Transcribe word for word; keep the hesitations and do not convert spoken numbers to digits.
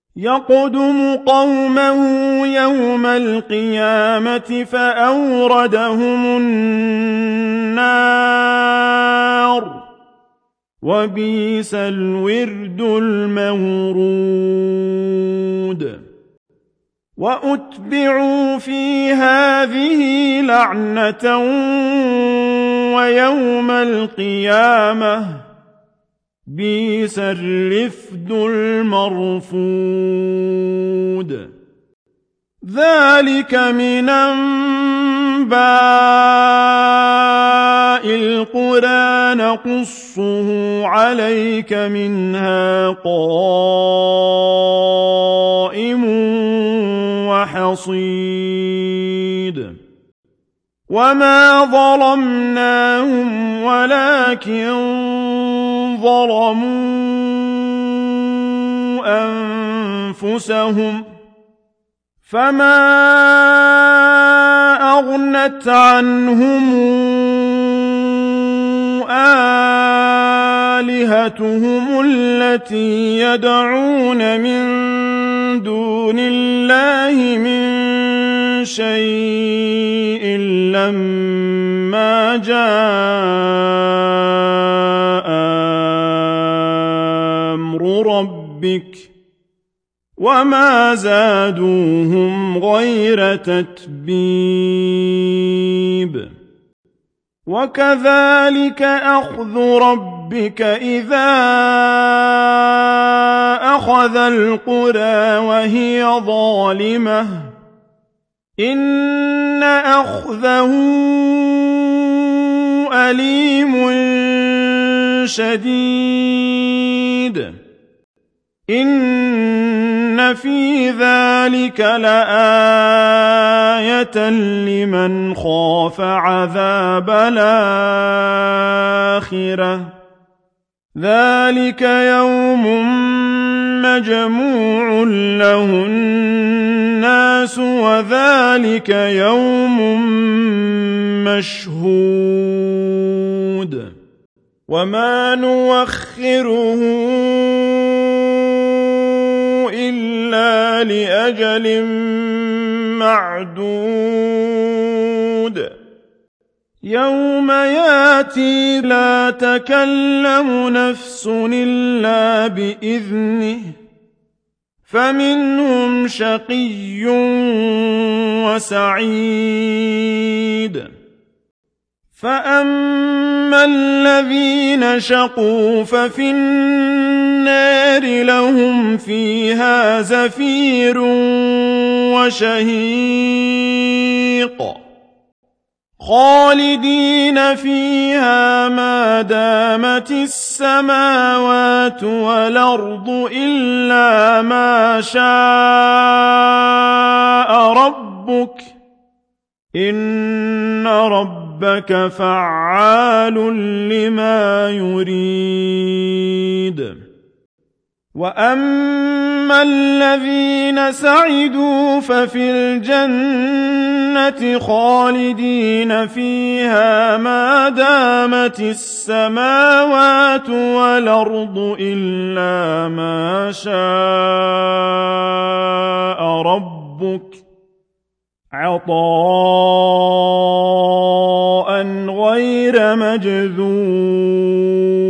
يقدم قومه يوم القيامة فأوردهم النار وبئس الورد المورود وأتبعوا في هذه لعنة ويوم القيامة بئس الرفد المرفود ذلك من أنباء القرى نقصه عليك منها قائم وحصيد وما ظلمناهم ولكن ظلموا أنفسهم فما أغنت عنهم آلهتهم التي يدعون من دون الله من شيء لما جاء أمر ربك وما زادوهم غير تتبيب وكذلك أخذ ربك إذا أخذ القرى وهي ظالمة إن أخذه أليم شديد إن في ذلك لآية لمن خاف عذاب الآخرة ذلك يوم مجموع له الناس وذلك يوم مشهود وما نوخره إلا لأجل معدود يوم ياتي لا تكلم نفس إلا بإذنه فمنهم شقي وسعيد فأما الذين شقوا ففي النار لهم فيها زفير وشهيق خالدين فيها ما دامت السماوات والأرض إلا ما شاء ربك إن ربك فعال لما يريد وأما الذين سعدوا ففي الجنة خالدين فيها ما دامت السماوات والأرض إلا ما شاء ربك عطاء غير مجذوذ